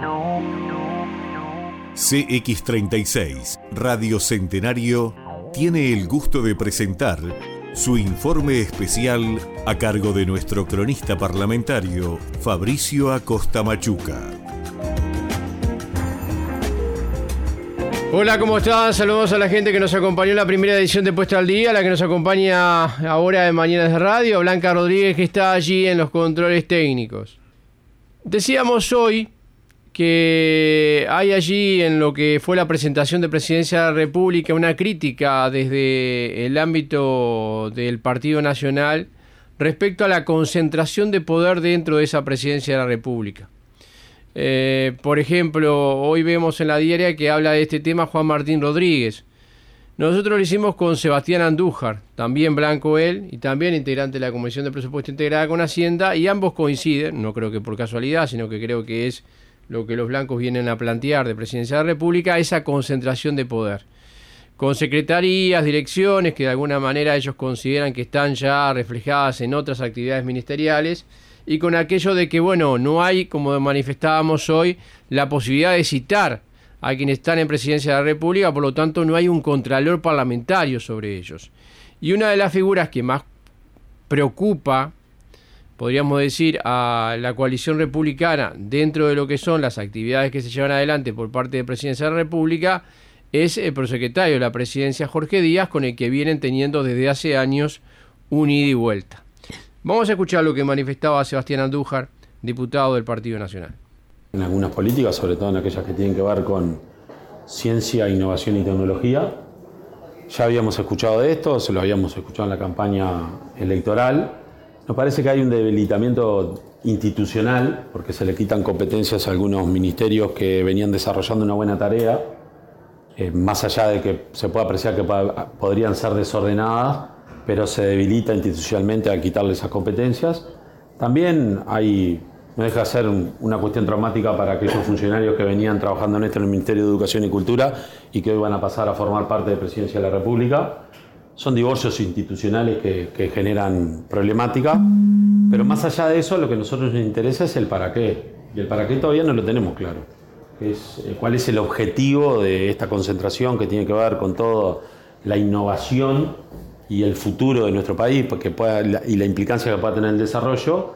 CX36 Radio Centenario tiene el gusto de presentar su informe especial a cargo de nuestro cronista parlamentario Fabricio Acosta Machuca. Hola, ¿cómo están? Saludos a la gente que nos acompañó en la primera edición de Puesta al Día, la que nos acompaña ahora en Mañanas de Radio, Blanca Rodríguez, que está allí en los controles técnicos. Decíamos hoy que hay allí, en lo que fue la presentación de Presidencia de la República, una crítica desde el ámbito del Partido Nacional respecto a la concentración de poder dentro de esa Presidencia de la República. Por ejemplo, hoy vemos en la diaria que habla de este tema Juan Martín Rodríguez. Nosotros lo hicimos con Sebastián Andújar, también blanco él, y también integrante de la Comisión de Presupuesto Integrada con Hacienda, y ambos coinciden, no creo que por casualidad, sino que creo que es lo que los blancos vienen a plantear de Presidencia de la República, esa concentración de poder. Con secretarías, direcciones, que de alguna manera ellos consideran que están ya reflejadas en otras actividades ministeriales, y con aquello de que, bueno, no hay, como manifestábamos hoy, la posibilidad de citar a quienes están en Presidencia de la República, por lo tanto no hay un contralor parlamentario sobre ellos. Y una de las figuras que más preocupa, podríamos decir, a la coalición republicana dentro de lo que son las actividades que se llevan adelante por parte de Presidencia de la República, es el prosecretario de la Presidencia, Jorge Díaz, con el que vienen teniendo desde hace años un ida y vuelta. Vamos a escuchar lo que manifestaba Sebastián Andújar, diputado del Partido Nacional. En algunas políticas, sobre todo en aquellas que tienen que ver con ciencia, innovación y tecnología, ya habíamos escuchado de esto, se lo habíamos escuchado en la campaña electoral. Nos parece que hay un debilitamiento institucional, porque se le quitan competencias a algunos ministerios que venían desarrollando una buena tarea, más allá de que se pueda apreciar que podrían ser desordenadas, pero se debilita institucionalmente al quitarle esas competencias. También no deja de ser una cuestión traumática para aquellos funcionarios que venían trabajando en esto en el Ministerio de Educación y Cultura y que hoy van a pasar a formar parte de Presidencia de la República. Son divorcios institucionales que generan problemática, pero más allá de eso, lo que a nosotros nos interesa es el para qué. Y el para qué todavía no lo tenemos claro. ¿Cuál es el objetivo de esta concentración que tiene que ver con toda la innovación y el futuro de nuestro país, y la implicancia que pueda tener el desarrollo?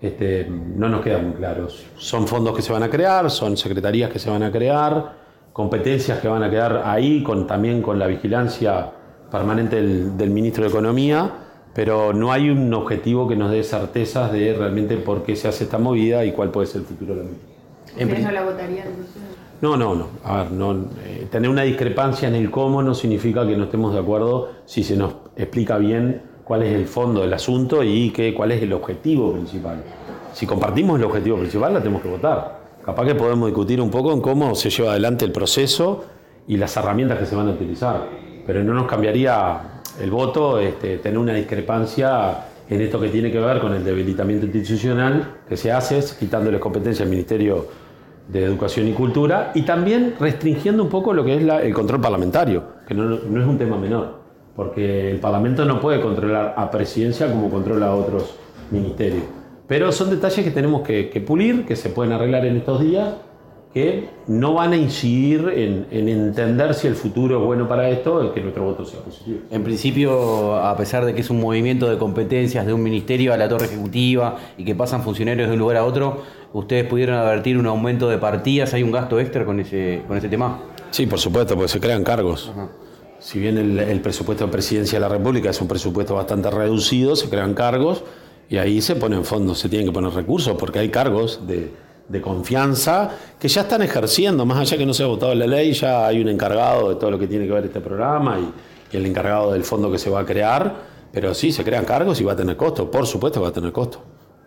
No nos quedan muy claros. Son fondos que se van a crear, son secretarías que se van a crear, competencias que van a quedar ahí, también con la vigilancia permanente del ministro de Economía, pero no hay un objetivo que nos dé certezas de realmente por qué se hace esta movida y cuál puede ser el futuro de la misma. ¿Ustedes no la votarían? No. A ver, tener una discrepancia en el cómo no significa que no estemos de acuerdo si se nos explica bien cuál es el fondo del asunto y cuál es el objetivo principal. Si compartimos el objetivo principal, la tenemos que votar. Capaz que podemos discutir un poco en cómo se lleva adelante el proceso y las herramientas que se van a utilizar. Pero no nos cambiaría el voto tener una discrepancia en esto que tiene que ver con el debilitamiento institucional que se hace, quitándole competencia al Ministerio de Educación y Cultura y también restringiendo un poco lo que es el control parlamentario, que no es un tema menor, porque el Parlamento no puede controlar a Presidencia como controla a otros ministerios. Pero son detalles que tenemos que pulir, que se pueden arreglar en estos días, que no van a incidir en entender si el futuro es bueno para esto, el que nuestro voto sea positivo. En principio, a pesar de que es un movimiento de competencias de un ministerio a la torre ejecutiva y que pasan funcionarios de un lugar a otro, ¿ustedes pudieron advertir un aumento de partidas? ¿Hay un gasto extra con ese tema? Sí, por supuesto, porque se crean cargos. Ajá. Si bien el presupuesto de Presidencia de la República es un presupuesto bastante reducido, se crean cargos y ahí se ponen fondos, se tienen que poner recursos, porque hay cargos de confianza que ya están ejerciendo, más allá que no se ha votado la ley, ya hay un encargado de todo lo que tiene que ver este programa y el encargado del fondo que se va a crear, pero sí, se crean cargos y va a tener costo, por supuesto que va a tener costo.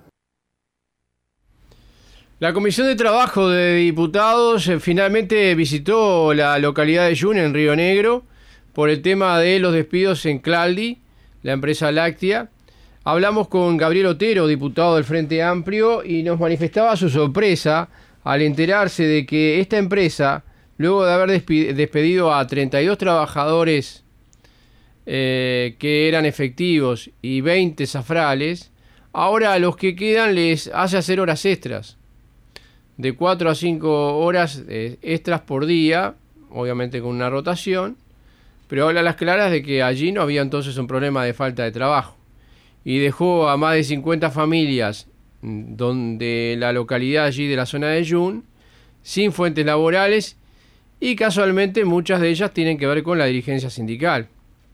La Comisión de Trabajo de Diputados finalmente visitó la localidad de Yuna, en Río Negro, por el tema de los despidos en Claldi, la empresa láctea. Hablamos con Gabriel Otero, diputado del Frente Amplio, y nos manifestaba su sorpresa al enterarse de que esta empresa, luego de haber despedido a 32 trabajadores que eran efectivos y 20 zafrales, ahora a los que quedan les hace hacer horas extras. de 4 a 5 horas extras por día, obviamente con una rotación, pero habla a las claras de que allí no había entonces un problema de falta de trabajo, y dejó a más de 50 familias donde la localidad allí de la zona de Yun sin fuentes laborales, y casualmente muchas de ellas tienen que ver con la dirigencia sindical.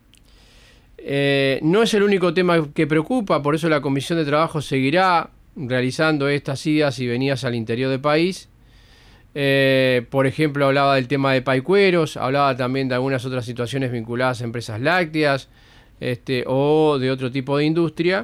No es el único tema que preocupa, por eso la Comisión de Trabajo seguirá realizando estas idas y venidas al interior del país. Por ejemplo, hablaba del tema de paicueros, hablaba también de algunas otras situaciones vinculadas a empresas lácteas o de otro tipo de industria.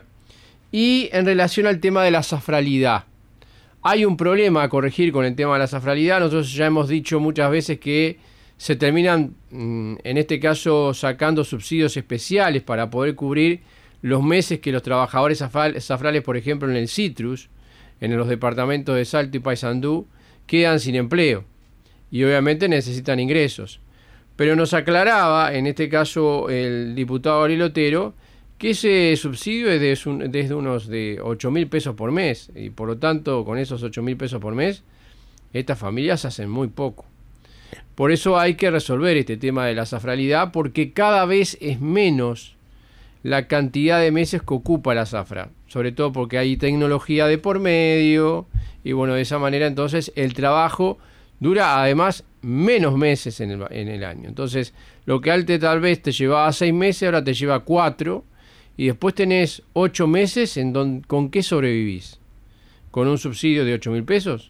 Y en relación al tema de la azafralidad, hay un problema a corregir con el tema de la azafralidad. Nosotros ya hemos dicho muchas veces que se terminan, en este caso, sacando subsidios especiales para poder cubrir los meses que los trabajadores azafrales, por ejemplo, en el citrus, en los departamentos de Salto y Paysandú, quedan sin empleo y obviamente necesitan ingresos. Pero nos aclaraba, en este caso, el diputado Ariel Otero, que ese subsidio es desde unos de 8.000 pesos por mes, y por lo tanto, con esos 8.000 pesos por mes, estas familias hacen muy poco. Por eso hay que resolver este tema de la azafralidad, porque cada vez es menos la cantidad de meses que ocupa la zafra, sobre todo porque hay tecnología de por medio, y bueno, de esa manera entonces el trabajo dura además menos meses en el año. Entonces, lo que antes tal vez te llevaba 6 meses, ahora te lleva 4, y después tenés 8 meses ¿con qué sobrevivís? ¿Con un subsidio de 8.000 pesos?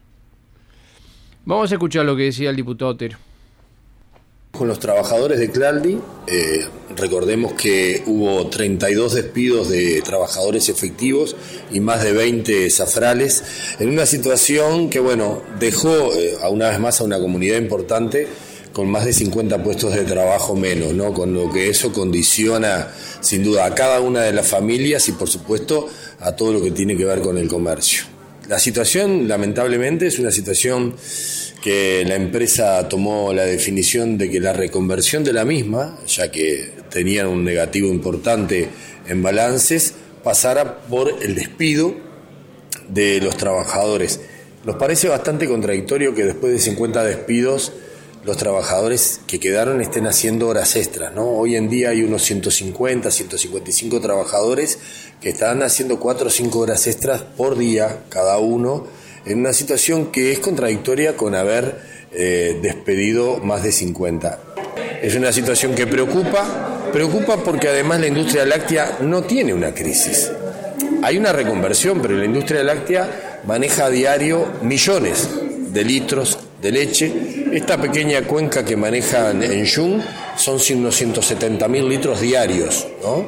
Vamos a escuchar lo que decía el diputado Otero. Con los trabajadores de Claldi, recordemos que hubo 32 despidos de trabajadores efectivos y más de 20 zafrales, en una situación que, bueno, dejó una vez más a una comunidad importante con más de 50 puestos de trabajo menos, ¿no? Con lo que eso condiciona sin duda a cada una de las familias y, por supuesto, a todo lo que tiene que ver con el comercio. La situación, lamentablemente, es una situación que la empresa tomó la definición de que la reconversión de la misma, ya que tenían un negativo importante en balances, pasara por el despido de los trabajadores. Nos parece bastante contradictorio que después de 50 despidos los trabajadores que quedaron estén haciendo horas extras, ¿no? Hoy en día hay unos 150, 155 trabajadores que están haciendo 4 o 5 horas extras por día cada uno, en una situación que es contradictoria con haber despedido más de 50. Es una situación que preocupa porque además la industria láctea no tiene una crisis. Hay una reconversión, pero la industria láctea maneja a diario millones de litros de leche. Esta pequeña cuenca que manejan en Yun son unos 170.000 litros diarios, ¿no?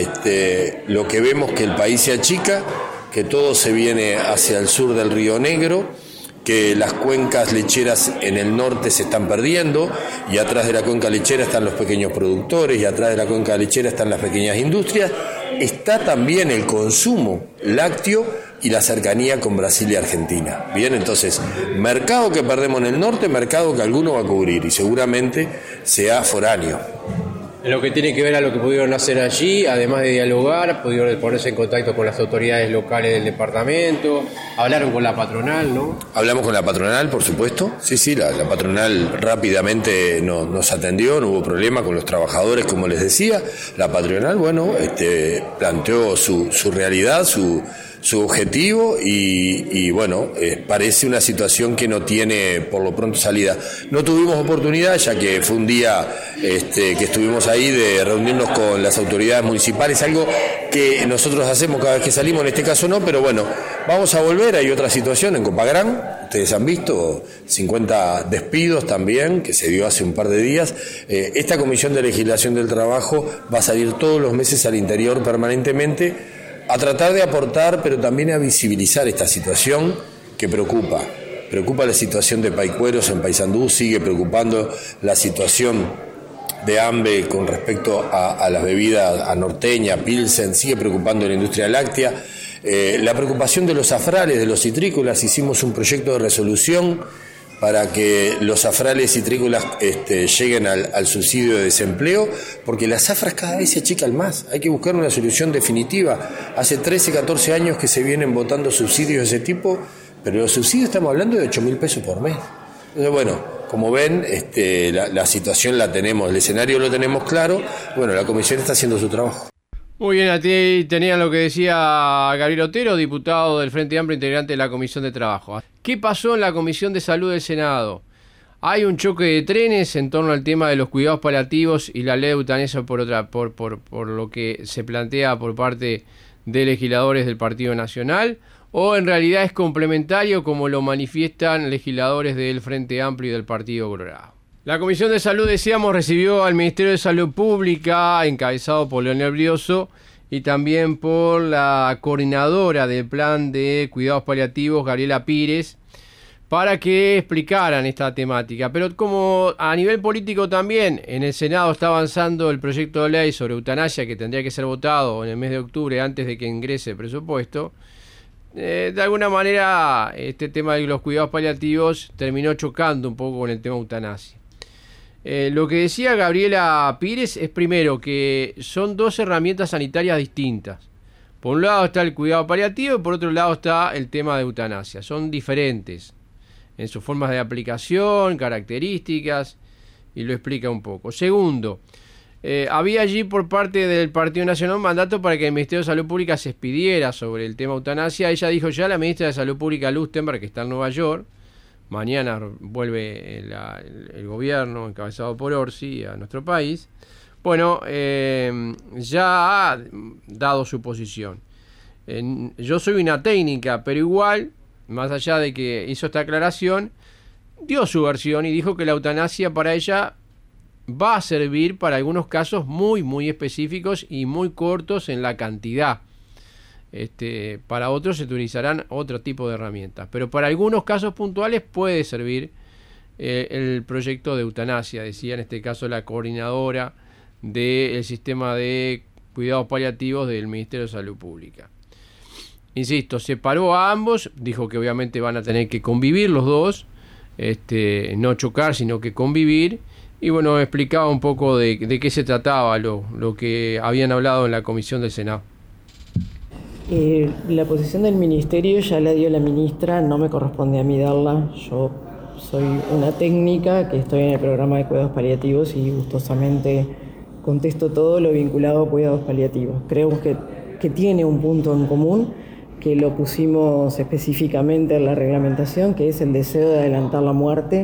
Lo que vemos que el país se achica, que todo se viene hacia el sur del Río Negro, que las cuencas lecheras en el norte se están perdiendo, y atrás de la cuenca lechera están los pequeños productores, y atrás de la cuenca lechera están las pequeñas industrias. Está también el consumo lácteo y la cercanía con Brasil y Argentina. Bien, entonces, mercado que perdemos en el norte, mercado que alguno va a cubrir, y seguramente sea foráneo. En lo que tiene que ver a lo que pudieron hacer allí, además de dialogar, pudieron ponerse en contacto con las autoridades locales del departamento, hablaron con la patronal, ¿no? Hablamos con la patronal, por supuesto. Sí, la patronal rápidamente nos atendió, no hubo problema con los trabajadores, como les decía. La patronal, bueno, planteó su realidad, su objetivo, y bueno, parece una situación que no tiene por lo pronto salida. No tuvimos oportunidad, ya que fue un día que estuvimos ahí, de reunirnos con las autoridades municipales, algo que nosotros hacemos cada vez que salimos, en este caso no, pero bueno, vamos a volver. Hay otra situación en Copagrán, ustedes han visto 50 despidos también, que se dio hace un par de días. Esta Comisión de Legislación del Trabajo va a salir todos los meses al interior permanentemente a tratar de aportar, pero también a visibilizar esta situación que preocupa. Preocupa la situación de paicueros en Paysandú, sigue preocupando la situación de hambre con respecto a las bebidas, a norteña, pilsen, sigue preocupando la industria láctea. La preocupación de los zafrales, de los citrícolas, hicimos un proyecto de resolución para que los zafrales citrícolas lleguen al subsidio de desempleo, porque las zafras cada vez se achican más. Hay que buscar una solución definitiva. Hace 13, 14 años que se vienen votando subsidios de ese tipo, pero los subsidios estamos hablando de 8.000 pesos por mes. Entonces, bueno, como ven, la situación la tenemos, el escenario lo tenemos claro. Bueno, la comisión está haciendo su trabajo. Muy bien, aquí tenían lo que decía Gabriel Otero, diputado del Frente Amplio, integrante de la Comisión de Trabajo. ¿Qué pasó en la Comisión de Salud del Senado? Hay un choque de trenes en torno al tema de los cuidados paliativos y la ley de eutanasia por lo que se plantea por parte de legisladores del Partido Nacional, o en realidad es complementario como lo manifiestan legisladores del Frente Amplio y del Partido Colorado. La Comisión de Salud, decíamos, recibió al Ministerio de Salud Pública, encabezado por Leonel Brioso, y también por la coordinadora del Plan de Cuidados Paliativos, Gabriela Pires, para que explicaran esta temática. Pero como a nivel político también, en el Senado está avanzando el proyecto de ley sobre eutanasia, que tendría que ser votado en el mes de octubre antes de que ingrese el presupuesto, de alguna manera este tema de los cuidados paliativos terminó chocando un poco con el tema eutanasia. Lo que decía Gabriela Pires es primero que son dos herramientas sanitarias distintas. Por un lado está el cuidado paliativo y por otro lado está el tema de eutanasia. Son diferentes en sus formas de aplicación, características, y lo explica un poco. Segundo, había allí por parte del Partido Nacional un mandato para que el Ministerio de Salud Pública se expidiera sobre el tema eutanasia. Ella dijo ya, la ministra de Salud Pública, Lustenberg, que está en Nueva York, mañana vuelve el gobierno encabezado por Orsi a nuestro país. Bueno, ya ha dado su posición. Yo soy una técnica, pero igual, más allá de que hizo esta aclaración, dio su versión y dijo que la eutanasia para ella va a servir para algunos casos muy, muy específicos y muy cortos en la cantidad. Para otros se utilizarán otro tipo de herramientas, pero para algunos casos puntuales puede servir el proyecto de eutanasia, decía en este caso la coordinadora del sistema de cuidados paliativos del Ministerio de Salud Pública. Insisto, separó a ambos, dijo que obviamente van a tener que convivir los dos, no chocar, sino que convivir, y bueno, explicaba un poco de qué se trataba lo que habían hablado en la Comisión del Senado. La posición del Ministerio ya la dio la ministra, no me corresponde a mí darla. Yo soy una técnica que estoy en el programa de cuidados paliativos y gustosamente contesto todo lo vinculado a cuidados paliativos. Creo que tiene un punto en común, que lo pusimos específicamente en la reglamentación, que es el deseo de adelantar la muerte.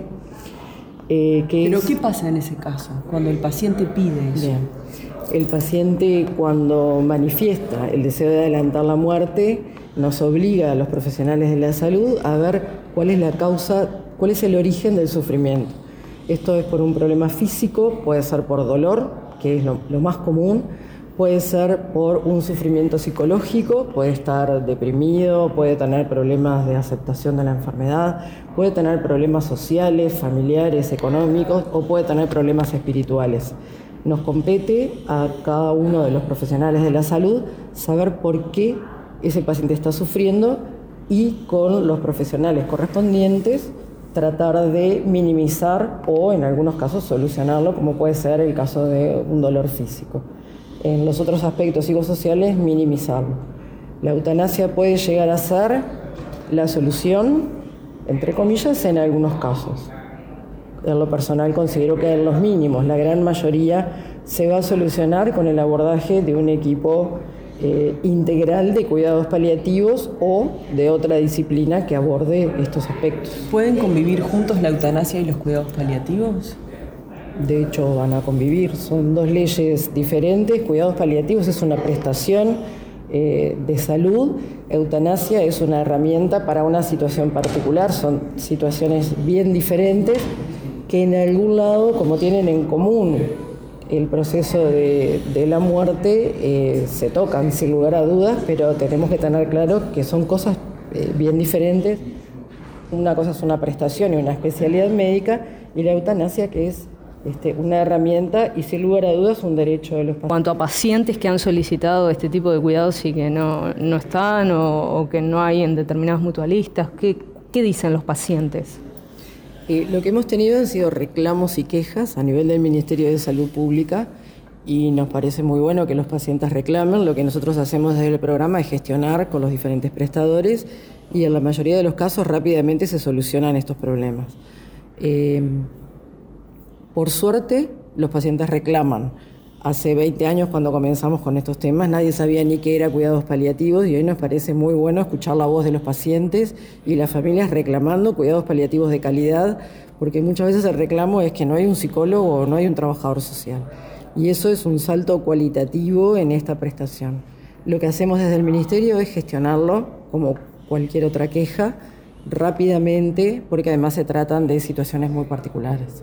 ¿Pero qué pasa en ese caso, cuando el paciente pide eso? Bien. El paciente, cuando manifiesta el deseo de adelantar la muerte, nos obliga a los profesionales de la salud a ver cuál es la causa, cuál es el origen del sufrimiento. Esto es por un problema físico, puede ser por dolor, que es lo más común, puede ser por un sufrimiento psicológico, puede estar deprimido, puede tener problemas de aceptación de la enfermedad, puede tener problemas sociales, familiares, económicos, o puede tener problemas espirituales. Nos compete a cada uno de los profesionales de la salud saber por qué ese paciente está sufriendo y con los profesionales correspondientes tratar de minimizar o en algunos casos solucionarlo, como puede ser el caso de un dolor físico. En los otros aspectos psicosociales, minimizarlo. La eutanasia puede llegar a ser la solución, entre comillas, en algunos casos. En lo personal considero que en los mínimos, la gran mayoría se va a solucionar con el abordaje de un equipo integral de cuidados paliativos o de otra disciplina que aborde estos aspectos. ¿Pueden convivir juntos la eutanasia y los cuidados paliativos? De hecho, van a convivir. Son dos leyes diferentes. Cuidados paliativos es una prestación de salud. Eutanasia es una herramienta para una situación particular. Son situaciones bien diferentes que en algún lado, como tienen en común el proceso de la muerte, se tocan sin lugar a dudas, pero tenemos que tener claro que son cosas bien diferentes. Una cosa es una prestación y una especialidad médica, y la eutanasia, que es una herramienta y sin lugar a dudas un derecho de los pacientes. En cuanto a pacientes que han solicitado este tipo de cuidados y que no están o que no hay en determinados mutualistas, ¿qué dicen los pacientes? Lo que hemos tenido han sido reclamos y quejas a nivel del Ministerio de Salud Pública y nos parece muy bueno que los pacientes reclamen. Lo que nosotros hacemos desde el programa es gestionar con los diferentes prestadores y en la mayoría de los casos rápidamente se solucionan estos problemas. Por suerte, los pacientes reclaman. Hace 20 años, cuando comenzamos con estos temas, nadie sabía ni qué era cuidados paliativos, y hoy nos parece muy bueno escuchar la voz de los pacientes y las familias reclamando cuidados paliativos de calidad, porque muchas veces el reclamo es que no hay un psicólogo o no hay un trabajador social. Y eso es un salto cualitativo en esta prestación. Lo que hacemos desde el Ministerio es gestionarlo, como cualquier otra queja, rápidamente, porque además se tratan de situaciones muy particulares.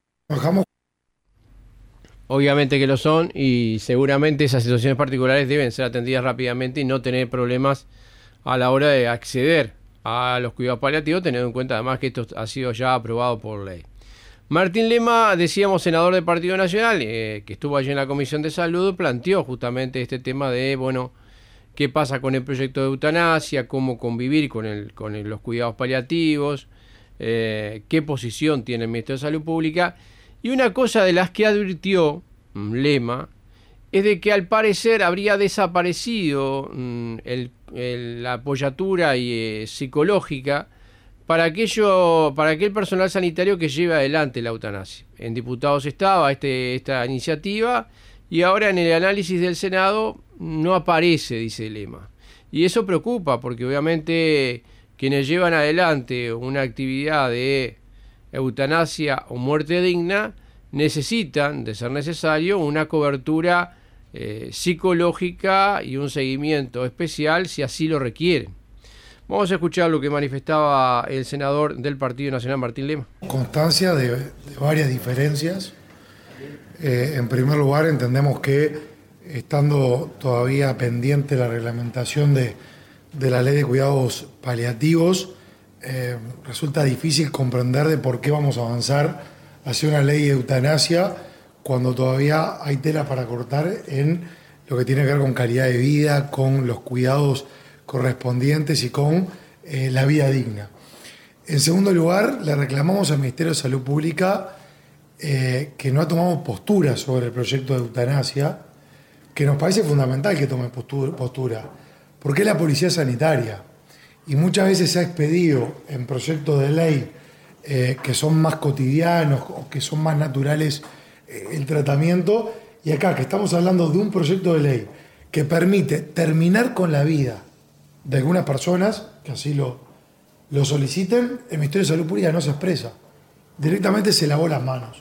Obviamente que lo son, y seguramente esas situaciones particulares deben ser atendidas rápidamente y no tener problemas a la hora de acceder a los cuidados paliativos, teniendo en cuenta además que esto ha sido ya aprobado por ley. Martín Lema, decíamos, senador del Partido Nacional, que estuvo allí en la Comisión de Salud, planteó justamente este tema de, bueno, qué pasa con el proyecto de eutanasia, cómo convivir con los cuidados paliativos, qué posición tiene el Ministerio de Salud Pública. Y una cosa de las que advirtió Lema es de que al parecer habría desaparecido la apoyatura psicológica para aquel personal sanitario que lleve adelante la eutanasia. En diputados estaba esta iniciativa, y ahora en el análisis del Senado no aparece, dice Lema. Y eso preocupa, porque obviamente quienes llevan adelante una actividad de eutanasia o muerte digna necesitan, de ser necesario, una cobertura psicológica y un seguimiento especial si así lo requieren. Vamos a escuchar lo que manifestaba el senador del Partido Nacional, Martín Lema. Constancia de varias diferencias. En primer lugar, entendemos que, estando todavía pendiente la reglamentación de la ley de cuidados paliativos, resulta difícil comprender de por qué vamos a avanzar hacia una ley de eutanasia cuando todavía hay tela para cortar en lo que tiene que ver con calidad de vida, con los cuidados correspondientes y con la vida digna. En segundo lugar, le reclamamos al Ministerio de Salud Pública que no ha tomado postura sobre el proyecto de eutanasia, que nos parece fundamental que tome postura, porque es la policía sanitaria, y muchas veces se ha expedido en proyectos de ley que son más cotidianos o que son más naturales el tratamiento, y acá que estamos hablando de un proyecto de ley que permite terminar con la vida de algunas personas que así lo soliciten, el Ministerio de Salud Pública no se expresa, directamente se lavó las manos.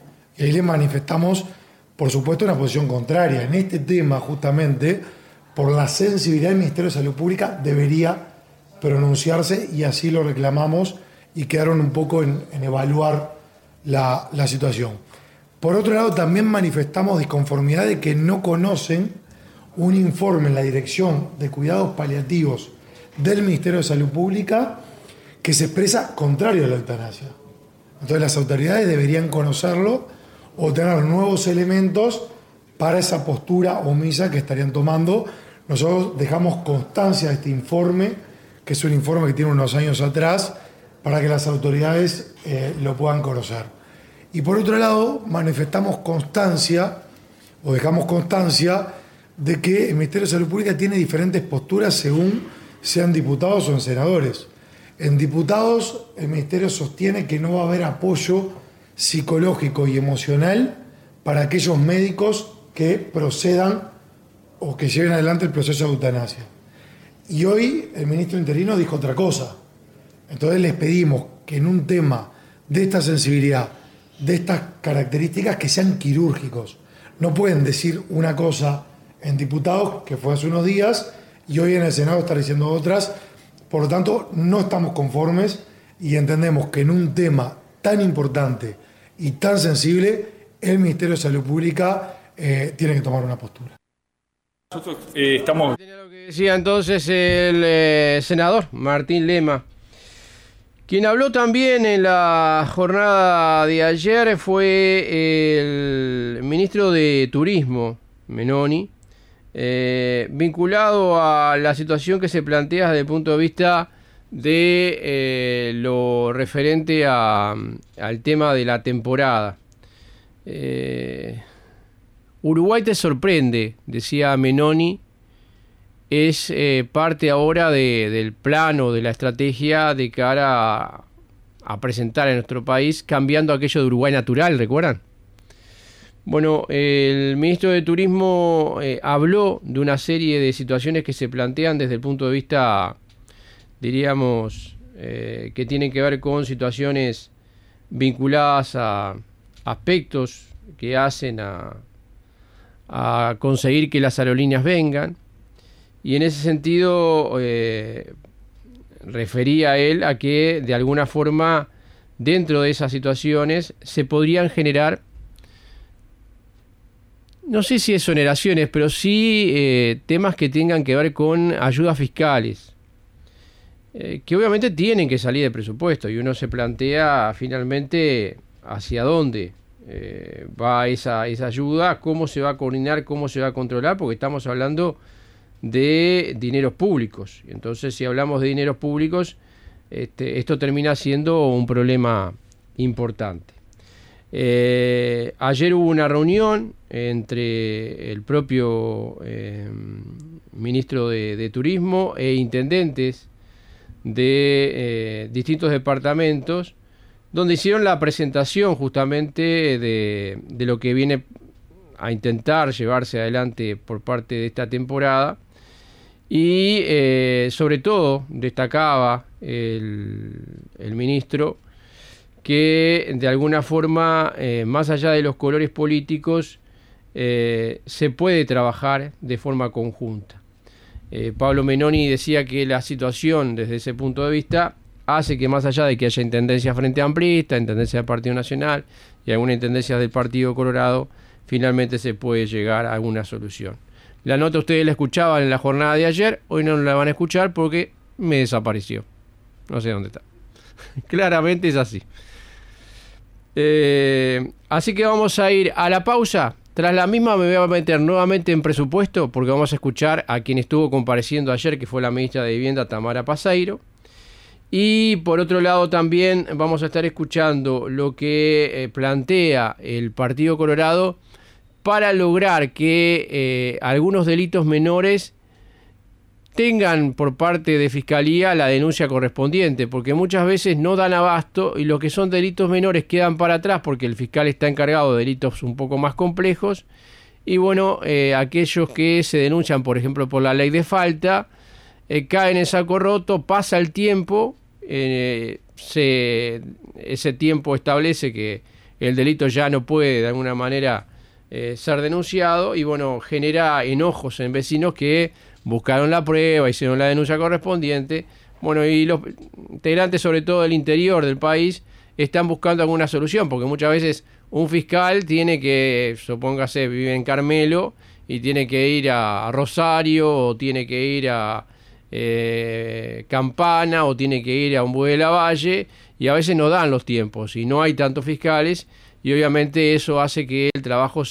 Y ahí le manifestamos, por supuesto, una posición contraria. En este tema, justamente, por la sensibilidad del Ministerio de Salud Pública, debería pronunciarse, y así lo reclamamos, y quedaron un poco en evaluar la situación. Por otro lado, también manifestamos disconformidad de que no conocen un informe en la Dirección de Cuidados Paliativos del Ministerio de Salud Pública que se expresa contrario a la eutanasia. Entonces las autoridades deberían conocerlo o tener nuevos elementos para esa postura omisa que estarían tomando. Nosotros dejamos constancia de este informe, que es un informe que tiene unos años atrás, para que las autoridades lo puedan conocer. Y por otro lado, manifestamos constancia, o dejamos constancia, de que el Ministerio de Salud Pública tiene diferentes posturas según sean diputados o en senadores. En diputados, el Ministerio sostiene que no va a haber apoyo psicológico y emocional para aquellos médicos que procedan o que lleven adelante el proceso de eutanasia. Y hoy el ministro interino dijo otra cosa. Entonces les pedimos que en un tema de esta sensibilidad, de estas características, que sean quirúrgicos. No pueden decir una cosa en diputados, que fue hace unos días, y hoy en el Senado está diciendo otras. Por lo tanto, no estamos conformes y entendemos que en un tema tan importante y tan sensible, el Ministerio de Salud Pública tiene que tomar una postura. Nosotros estamos... Lo que decía entonces el senador Martín Lema. Quien habló también en la jornada de ayer fue el ministro de Turismo, Menoni, vinculado a la situación que se plantea desde el punto de vista de lo referente al tema de la temporada. Uruguay te sorprende, decía Menoni, es parte ahora del plano, de la estrategia de cara a presentar en nuestro país, cambiando aquello de Uruguay natural, ¿recuerdan? Bueno, el ministro de Turismo habló de una serie de situaciones que se plantean desde el punto de vista, diríamos, que tienen que ver con situaciones vinculadas a aspectos que hacen a conseguir que las aerolíneas vengan, y en ese sentido refería él a que de alguna forma dentro de esas situaciones se podrían generar, no sé si exoneraciones, pero sí temas que tengan que ver con ayudas fiscales, que obviamente tienen que salir del presupuesto, y uno se plantea finalmente hacia dónde va esa ayuda, cómo se va a coordinar, cómo se va a controlar, porque estamos hablando de dineros públicos. Entonces, si hablamos de dineros públicos, esto termina siendo un problema importante. Ayer hubo una reunión entre el propio ministro de Turismo e intendentes de distintos departamentos, donde hicieron la presentación justamente de lo que viene a intentar llevarse adelante por parte de esta temporada, y sobre todo destacaba el ministro que de alguna forma, más allá de los colores políticos, se puede trabajar de forma conjunta. Pablo Menoni decía que la situación desde ese punto de vista hace que, más allá de que haya intendencia Frente Amplista, intendencia del Partido Nacional y alguna intendencia del Partido Colorado, finalmente se puede llegar a alguna solución. La nota ustedes la escuchaban en la jornada de ayer, hoy no la van a escuchar porque me desapareció. No sé dónde está. Claramente es así. Así que vamos a ir a la pausa. Tras la misma me voy a meter nuevamente en presupuesto, porque vamos a escuchar a quien estuvo compareciendo ayer, que fue la ministra de Vivienda, Tamara Paseiro. Y por otro lado también vamos a estar escuchando lo que plantea el Partido Colorado para lograr que algunos delitos menores tengan por parte de Fiscalía la denuncia correspondiente, porque muchas veces no dan abasto y lo que son delitos menores quedan para atrás porque el fiscal está encargado de delitos un poco más complejos, y bueno, aquellos que se denuncian, por ejemplo, por la ley de falta, caen en saco roto, pasa el tiempo, ese tiempo establece que el delito ya no puede de alguna manera ser denunciado, y bueno, genera enojos en vecinos que buscaron la prueba, hicieron la denuncia correspondiente. Bueno, y los integrantes, sobre todo del interior del país, están buscando alguna solución, porque muchas veces un fiscal tiene que, supóngase, vive en Carmelo y tiene que ir a Rosario, o tiene que ir a Campana, o tiene que ir a Ombué de la Valle, y a veces no dan los tiempos y no hay tantos fiscales, y obviamente eso hace que el trabajo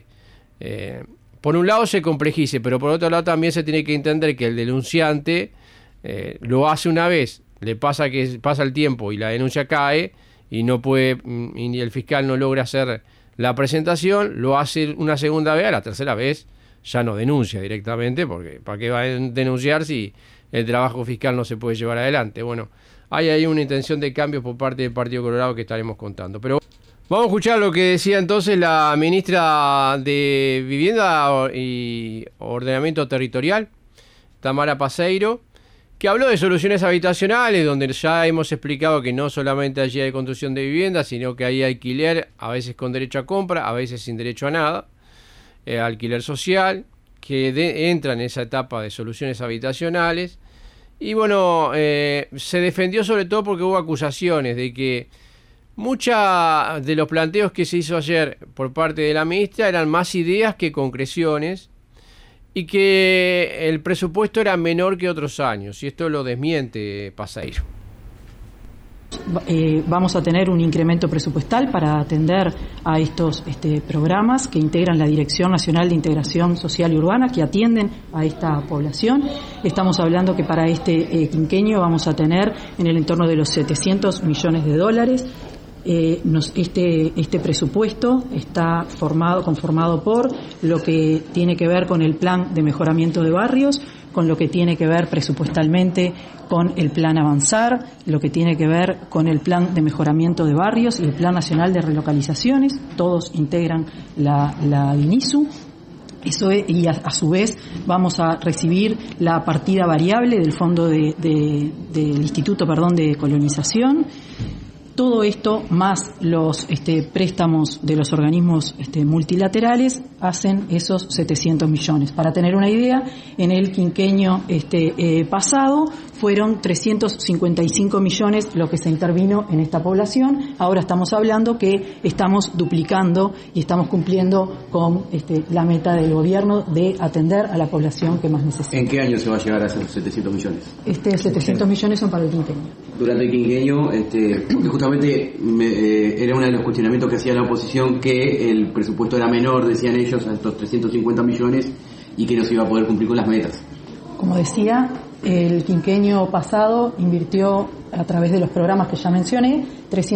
por un lado se complejice, pero por otro lado también se tiene que entender que el denunciante lo hace una vez, le pasa que pasa el tiempo y la denuncia cae y no puede, y el fiscal no logra hacer la presentación, lo hace una segunda vez, a la tercera vez ya no denuncia directamente, porque ¿para qué va a denunciar si el trabajo fiscal no se puede llevar adelante? Bueno, hay ahí una intención de cambios por parte del Partido Colorado que estaremos contando. Pero vamos a escuchar lo que decía entonces la ministra de Vivienda y Ordenamiento Territorial, Tamara Paseiro, que habló de soluciones habitacionales, donde ya hemos explicado que no solamente allí hay construcción de viviendas, sino que hay alquiler, a veces con derecho a compra, a veces sin derecho a nada, alquiler social, que entra en esa etapa de soluciones habitacionales. Y bueno, se defendió sobre todo porque hubo acusaciones de que muchos de los planteos que se hizo ayer por parte de la ministra eran más ideas que concreciones, y que el presupuesto era menor que otros años, y esto lo desmiente Paseiro. Vamos a tener un incremento presupuestal para atender a estos programas que integran la Dirección Nacional de Integración Social y Urbana, que atienden a esta población. Estamos hablando que para este quinquenio vamos a tener en el entorno de los $700 millones. Este presupuesto está conformado por lo que tiene que ver con el plan de mejoramiento de barrios, con lo que tiene que ver presupuestalmente con el plan Avanzar, lo que tiene que ver con el plan de mejoramiento de barrios y el plan nacional de relocalizaciones. Todos integran la DINISU. Eso es, y a su vez vamos a recibir la partida variable del Fondo del Instituto de Colonización. Todo esto, más los préstamos de los organismos multilaterales, hacen esos 700 millones. Para tener una idea, en el quinquenio pasado fueron 355 millones lo que se intervino en esta población. Ahora estamos hablando que estamos duplicando y estamos cumpliendo con la meta del gobierno de atender a la población que más necesita. ¿En qué año se va a llegar a esos 700 millones? 700 millones son para el quinquenio. Durante el quinquenio, porque justamente era uno de los cuestionamientos que hacía la oposición, que el presupuesto era menor, decían ellos, a estos 350 millones y que no se iba a poder cumplir con las metas. Como decía, el quinquenio pasado invirtió a través de los programas que ya mencioné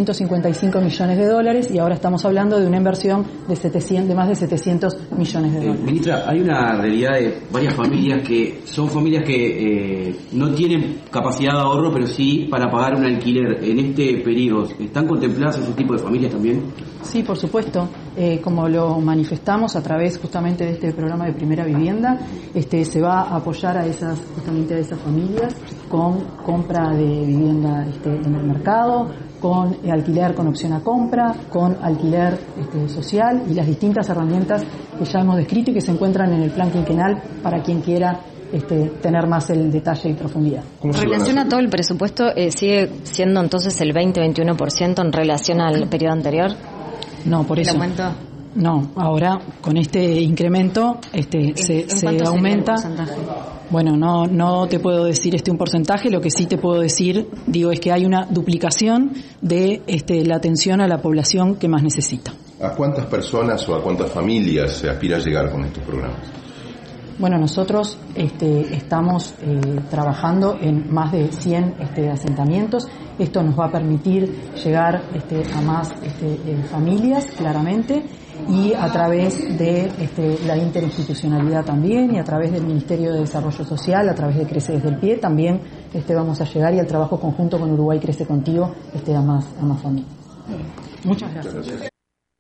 355 millones de dólares y ahora estamos hablando de una inversión de más de 700 millones de dólares. Ministra, hay una realidad de varias familias que son familias que no tienen capacidad de ahorro, pero sí para pagar un alquiler. En este periodo, ¿están contempladas ese tipo de familias también? Sí, por supuesto. Como lo manifestamos a través justamente de este programa de Primera Vivienda, se va a apoyar a esas familias con compra de vivienda en el mercado, con alquiler con opción a compra, con alquiler social y las distintas herramientas que ya hemos descrito y que se encuentran en el plan quinquenal para quien quiera tener más el detalle y profundidad. En relación a todo el presupuesto, ¿sigue siendo entonces el 20-21% en relación al periodo anterior? No, por eso. ¿El aumento? No, ahora con este incremento se aumenta. Bueno, no te puedo decir un porcentaje, lo que sí te puedo decir, es que hay una duplicación de la atención a la población que más necesita. ¿A cuántas personas o a cuántas familias se aspira a llegar con estos programas? Bueno, nosotros estamos trabajando en más de 100 asentamientos. Esto nos va a permitir llegar a más familias, claramente, y a través de la interinstitucionalidad también, y a través del Ministerio de Desarrollo Social, a través de Crece Desde el Pie, también vamos a llegar, y el trabajo conjunto con Uruguay Crece Contigo a más familias. Muchas gracias.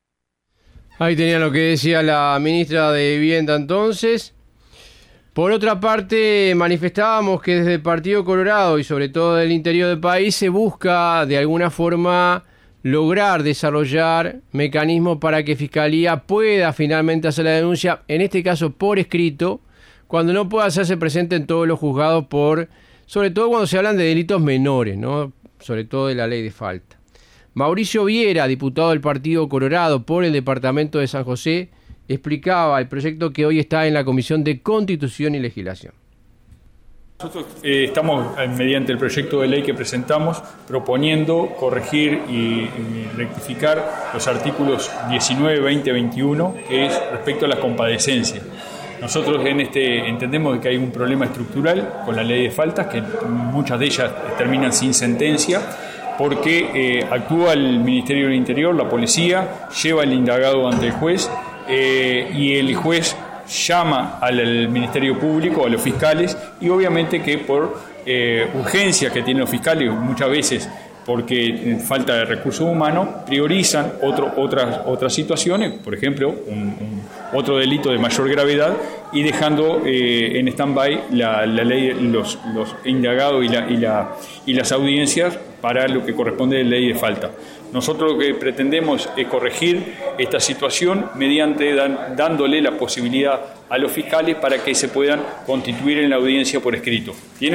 Ahí tenía lo que decía la ministra de Vivienda entonces. Por otra parte, manifestábamos que desde el Partido Colorado y sobre todo del interior del país se busca de alguna forma lograr desarrollar mecanismos para que Fiscalía pueda finalmente hacer la denuncia, en este caso por escrito, cuando no pueda hacerse presente en todos los juzgados, sobre todo cuando se hablan de delitos menores, ¿no? Sobre todo de la ley de falta. Mauricio Viera, diputado del Partido Colorado por el departamento de San José, explicaba el proyecto que hoy está en la Comisión de Constitución y Legislación. Nosotros estamos, mediante el proyecto de ley que presentamos, proponiendo corregir y rectificar los artículos 19, 20, 21, que es respecto a la compadecencia. Nosotros entendemos que hay un problema estructural con la ley de faltas, que muchas de ellas terminan sin sentencia, porque actúa el Ministerio del Interior, la policía, lleva el indagado ante el juez, y el juez llama al Ministerio Público, a los fiscales, y obviamente que por urgencia que tienen los fiscales, muchas veces porque falta de recursos humanos, priorizan otras situaciones, por ejemplo, otro delito de mayor gravedad, y dejando en stand-by la ley, los indagados y las audiencias para lo que corresponde a la ley de falta. Nosotros lo que pretendemos es corregir esta situación mediante dándole la posibilidad a los fiscales para que se puedan constituir en la audiencia por escrito.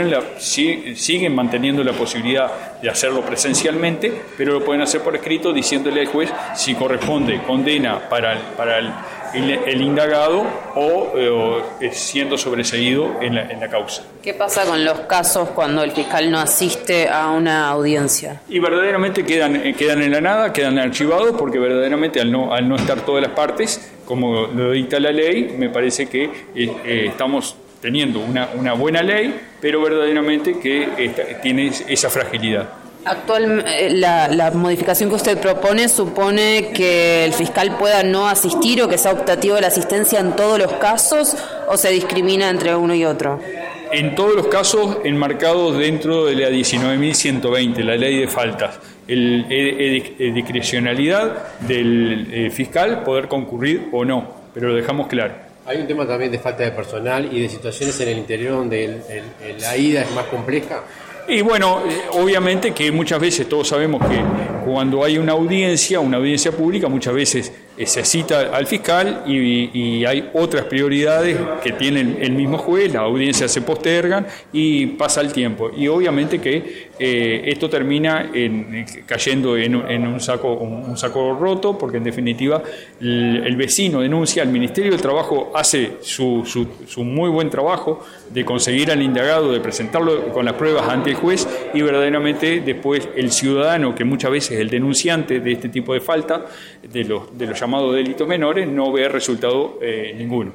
Siguen manteniendo la posibilidad de hacerlo presencialmente, pero lo pueden hacer por escrito diciéndole al juez si corresponde condena para el indagado o siendo sobreseído en la causa. ¿Qué pasa con los casos cuando el fiscal no asiste a una audiencia? Y verdaderamente quedan en la nada, quedan archivados, porque verdaderamente al no estar todas las partes, como lo dicta la ley, me parece que estamos teniendo una buena ley, pero verdaderamente que tiene esa fragilidad. La modificación que usted propone supone que el fiscal pueda no asistir o que sea optativo de la asistencia en todos los casos, ¿o se discrimina entre uno y otro? En todos los casos enmarcados dentro de la 19.120, la ley de faltas. Discrecionalidad del fiscal poder concurrir o no, pero lo dejamos claro. Hay un tema también de falta de personal y de situaciones en el interior donde la ida es más compleja. Y bueno, obviamente que muchas veces todos sabemos que cuando hay una audiencia pública, muchas veces se cita al fiscal y hay otras prioridades que tiene el mismo juez, las audiencias se postergan y pasa el tiempo. Y obviamente que esto termina cayendo en un saco roto, porque en definitiva el vecino denuncia, el Ministerio del Trabajo hace su muy buen trabajo de conseguir al indagado, de presentarlo con las pruebas ante el juez, y verdaderamente después el ciudadano, que muchas veces es el denunciante de este tipo de falta, de los llamados delitos menores, no ve resultado ninguno.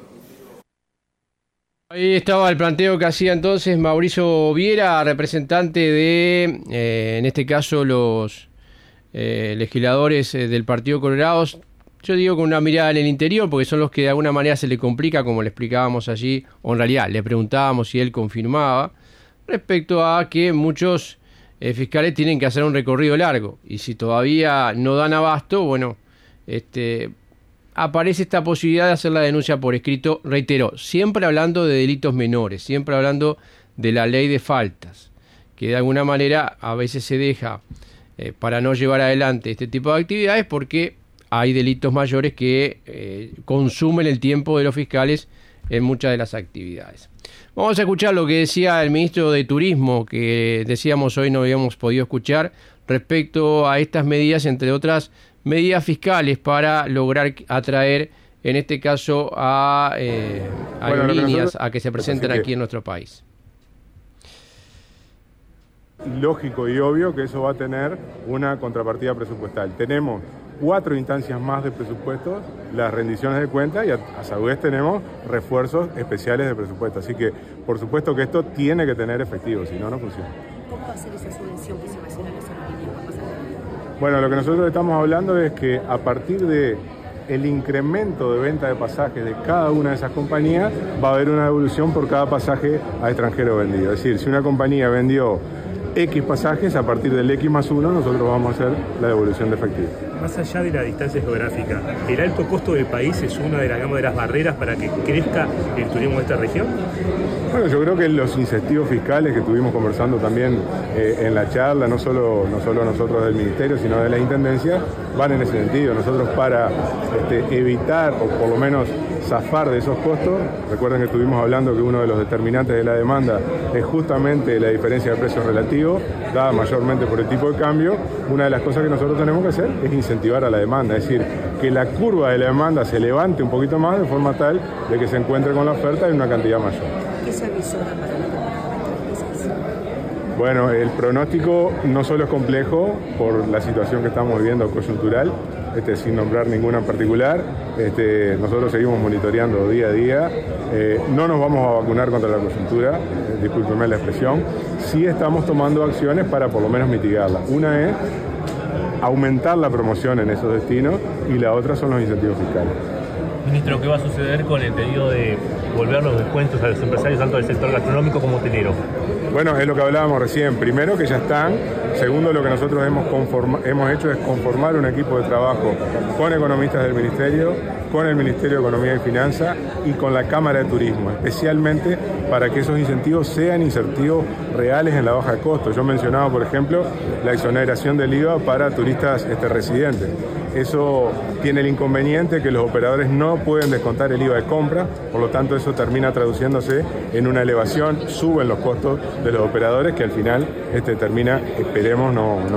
Ahí estaba el planteo que hacía entonces Mauricio Viera, representante de, en este caso, los legisladores del Partido Colorado. Yo digo con una mirada en el interior, porque son los que de alguna manera se le complica, como le explicábamos allí, o en realidad le preguntábamos si él confirmaba, respecto a que muchos fiscales tienen que hacer un recorrido largo, y si todavía no dan abasto, bueno, aparece esta posibilidad de hacer la denuncia por escrito, reitero, siempre hablando de delitos menores, siempre hablando de la ley de faltas, que de alguna manera a veces se deja para no llevar adelante este tipo de actividades porque hay delitos mayores que consumen el tiempo de los fiscales en muchas de las actividades. Vamos a escuchar lo que decía el ministro de Turismo, que decíamos hoy no habíamos podido escuchar, respecto a estas medidas, entre otras medidas fiscales para lograr atraer, en este caso, a aerolíneas a que se presenten aquí en nuestro país. Lógico y obvio que eso va a tener una contrapartida presupuestal. Tenemos 4 instancias más de presupuestos, las rendiciones de cuentas, y a su vez tenemos refuerzos especiales de presupuesto. Así que, por supuesto que esto tiene que tener efectivo, si no, no funciona. ¿Cómo va a ser esa subvención que se menciona en las aerolíneas? Bueno, lo que nosotros estamos hablando es que a partir de el incremento de venta de pasajes de cada una de esas compañías, va a haber una devolución por cada pasaje a extranjero vendido. Es decir, si una compañía vendió X pasajes, a partir del X+1 nosotros vamos a hacer la devolución de efectivo. Más allá de la distancia geográfica, ¿el alto costo del país es una de las barreras para que crezca el turismo de esta región? Bueno, yo creo que los incentivos fiscales que estuvimos conversando también en la charla, no solo nosotros del Ministerio, sino de la Intendencia, van en ese sentido. Nosotros para evitar o por lo menos zafar de esos costos, recuerden que estuvimos hablando que uno de los determinantes de la demanda es justamente la diferencia de precios relativos, dada mayormente por el tipo de cambio. Una de las cosas que nosotros tenemos que hacer es incentivar a la demanda, es decir, que la curva de la demanda se levante un poquito más de forma tal de que se encuentre con la oferta en una cantidad mayor. ¿Qué se avisora para la temporada? Bueno, el pronóstico no solo es complejo por la situación que estamos viviendo coyuntural, sin nombrar ninguna en particular, nosotros seguimos monitoreando día a día, no nos vamos a vacunar contra la coyuntura, discúlpenme la expresión, sí estamos tomando acciones para por lo menos mitigarla. Una es aumentar la promoción en esos destinos y la otra son los incentivos fiscales. Ministro, ¿qué va a suceder con el pedido de volver los descuentos a los empresarios tanto del sector gastronómico como hotelero? Bueno, es lo que hablábamos recién. Primero, que ya están. Segundo, lo que nosotros hemos hecho es conformar un equipo de trabajo con economistas del Ministerio, con el Ministerio de Economía y Finanzas y con la Cámara de Turismo, especialmente para que esos incentivos sean incentivos reales en la baja de costos. Yo mencionaba, por ejemplo, la exoneración del IVA para turistas residentes. Eso tiene el inconveniente que los operadores no pueden descontar el IVA de compra, por lo tanto eso termina traduciéndose en una elevación, suben los costos de los operadores, que al final termina, esperemos,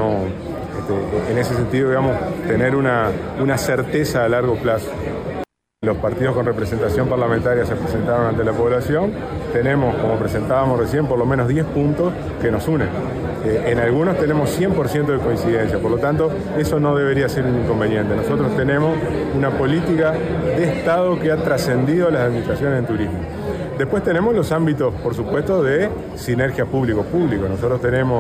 en ese sentido, digamos, tener una certeza a largo plazo. Los partidos con representación parlamentaria se presentaron ante la población. Tenemos, como presentábamos recién, por lo menos 10 puntos que nos unen. En algunos tenemos 100% de coincidencia, por lo tanto, eso no debería ser un inconveniente. Nosotros tenemos una política de Estado que ha trascendido las administraciones en turismo. Después tenemos los ámbitos, por supuesto, de sinergia público-público. Nosotros tenemos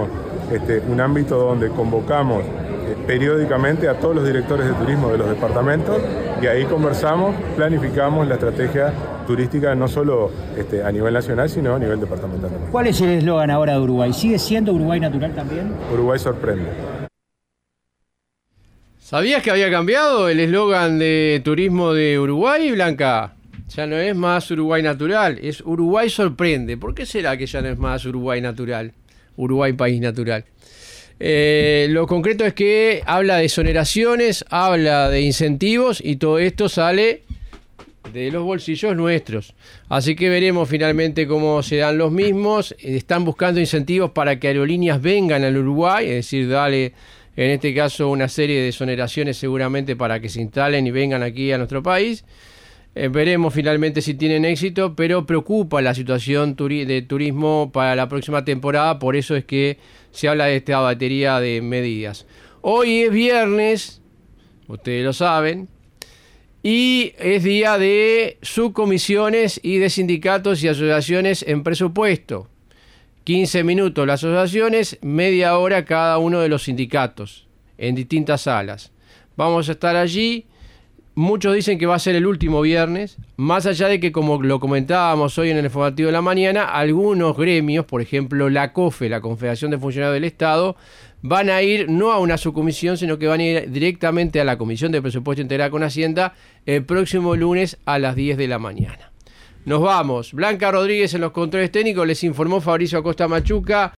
un ámbito donde convocamos periódicamente a todos los directores de turismo de los departamentos y ahí conversamos, planificamos la estrategia turística no solo a nivel nacional, sino a nivel departamental también. ¿Cuál es el eslogan ahora de Uruguay? ¿Sigue siendo Uruguay natural también? Uruguay sorprende. ¿Sabías que había cambiado el eslogan de turismo de Uruguay, Blanca? Ya no es más Uruguay natural, es Uruguay sorprende. ¿Por qué será que ya no es más Uruguay natural? Uruguay país natural. Lo concreto es que habla de exoneraciones, habla de incentivos y todo esto sale de los bolsillos nuestros. Así que veremos finalmente cómo se dan los mismos. Están buscando incentivos para que aerolíneas vengan al Uruguay, es decir, dale en este caso una serie de exoneraciones seguramente para que se instalen y vengan aquí a nuestro país. Veremos finalmente si tienen éxito, pero preocupa la situación de turismo para la próxima temporada, por eso es que se habla de esta batería de medidas. Hoy es viernes, ustedes lo saben, y es día de subcomisiones y de sindicatos y asociaciones en presupuesto. 15 minutos las asociaciones, media hora cada uno de los sindicatos, en distintas salas. Vamos a estar allí. Muchos dicen que va a ser el último viernes, más allá de que, como lo comentábamos hoy en el informativo de la mañana, algunos gremios, por ejemplo la COFE, la Confederación de Funcionarios del Estado, van a ir no a una subcomisión, sino que van a ir directamente a la Comisión de Presupuesto Integral con Hacienda el próximo lunes a las 10 de la mañana. Nos vamos. Blanca Rodríguez en los controles técnicos, les informó Fabricio Acosta Machuca.